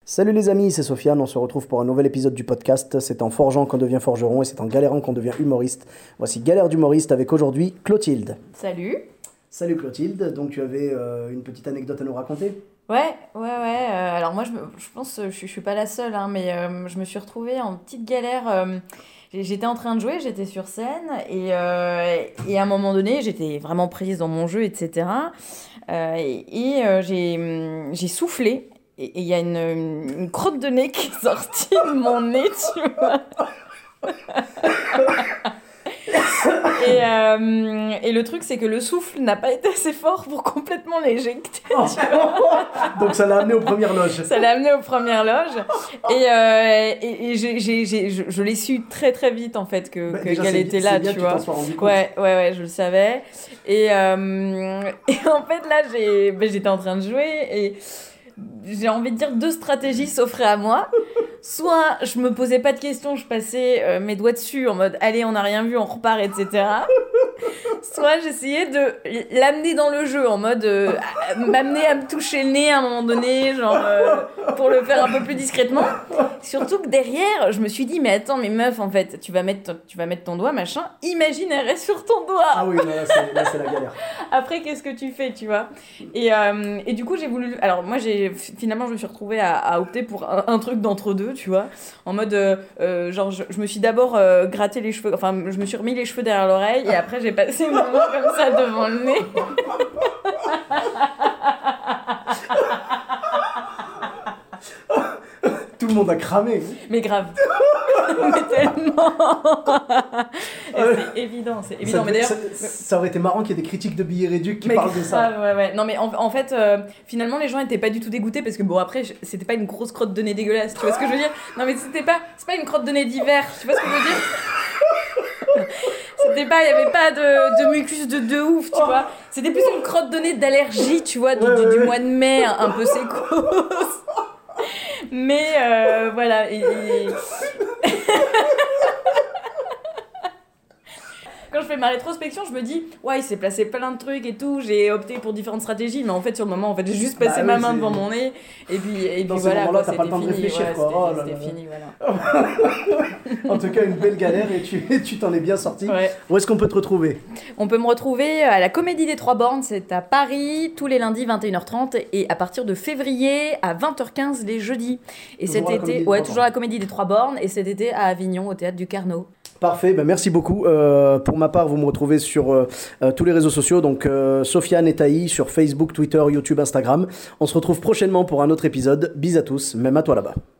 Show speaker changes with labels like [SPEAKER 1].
[SPEAKER 1] Salut les amis, c'est Sofiane, on se retrouve pour un nouvel épisode du podcast. C'est en forgeant qu'on devient forgeron et c'est en galérant qu'on devient humoriste. Voici Galère d'humoriste avec aujourd'hui Clotilde.
[SPEAKER 2] Salut.
[SPEAKER 1] Salut Clotilde, donc tu avais une petite anecdote à nous raconter ?
[SPEAKER 2] Ouais. Alors moi, je pense, je suis pas la seule, hein, mais je me suis retrouvée en petite galère. J'étais en train de jouer, j'étais sur scène et à un moment donné, j'étais vraiment prise dans mon jeu, etc. J'ai soufflé et il y a une crotte de nez qui est sortie de mon nez, tu vois. Et le truc, c'est que le souffle n'a pas été assez fort pour complètement l'éjecter. Tu vois.
[SPEAKER 1] Donc ça l'a amené aux premières loges.
[SPEAKER 2] Ça l'a amené aux premières loges. Et je l'ai su très très vite en fait qu'elle était là, tu vois. Ouais, je le savais. Et en fait là, j'étais en train de jouer et j'ai envie de dire 2 stratégies s'offraient à moi. Soit je me posais pas de questions, je passais mes doigts dessus en mode allez, on n'a rien vu, on repart, etc. Soit j'essayais de l'amener dans le jeu en mode m'amener à me toucher le nez à un moment donné, genre pour le faire un peu plus discrètement. Surtout que derrière, je me suis dit mais attends, mais meuf, en fait, tu vas mettre ton doigt, machin, imagine elle reste sur ton doigt.
[SPEAKER 1] Ah oui, là c'est la galère.
[SPEAKER 2] Après, qu'est-ce que tu fais, tu vois ? Et du coup, j'ai voulu... Alors, moi, finalement, je me suis retrouvée à opter pour un truc d'entre-deux, tu vois. En mode, genre, je me suis d'abord gratté les cheveux... Enfin, je me suis remis les cheveux derrière l'oreille et après, j'ai passé mon main comme ça devant le nez.
[SPEAKER 1] Tout le monde a cramé.
[SPEAKER 2] Mais grave. Mais tellement. C'est évident. Mais d'ailleurs,
[SPEAKER 1] ça aurait été marrant qu'il y ait des critiques de billets réduits qui parlent de ça.
[SPEAKER 2] Ouais. Non mais en fait, finalement les gens étaient pas du tout dégoûtés parce que bon après c'était pas une grosse crotte de nez dégueulasse. Tu vois ce que je veux dire ? Non mais c'est pas une crotte de nez d'hiver. Tu vois ce que je veux dire ? Il y avait pas de mucus de ouf, tu vois. C'était plus une crotte de nez d'allergie, tu vois, du mois de mai, un peu sécos. Mais voilà. Quand je fais ma rétrospection, je me dis ouais, il s'est placé plein de trucs et tout, j'ai opté pour différentes stratégies, mais en fait sur le moment, en fait, j'ai juste passé ma main devant mon nez et puis voilà,
[SPEAKER 1] quoi, t'as pas le temps de réfléchir, quoi.
[SPEAKER 2] C'était fini, voilà.
[SPEAKER 1] En tout cas, une belle galère et tu t'en es bien sorti.
[SPEAKER 2] Ouais.
[SPEAKER 1] Où est-ce qu'on peut te retrouver ? On
[SPEAKER 2] peut me retrouver à la Comédie des Trois Bornes, c'est à Paris, tous les lundis 21h30 et à partir de février à 20h15 les jeudis. Et
[SPEAKER 1] toujours
[SPEAKER 2] cet été, toujours la Comédie des Trois Bornes et cet été à Avignon au Théâtre du Carnot.
[SPEAKER 1] Parfait, merci beaucoup. Pour ma part, vous me retrouvez sur tous les réseaux sociaux, donc Sofiane et Taï sur Facebook, Twitter, YouTube, Instagram. On se retrouve prochainement pour un autre épisode. Bis à tous, même à toi là-bas.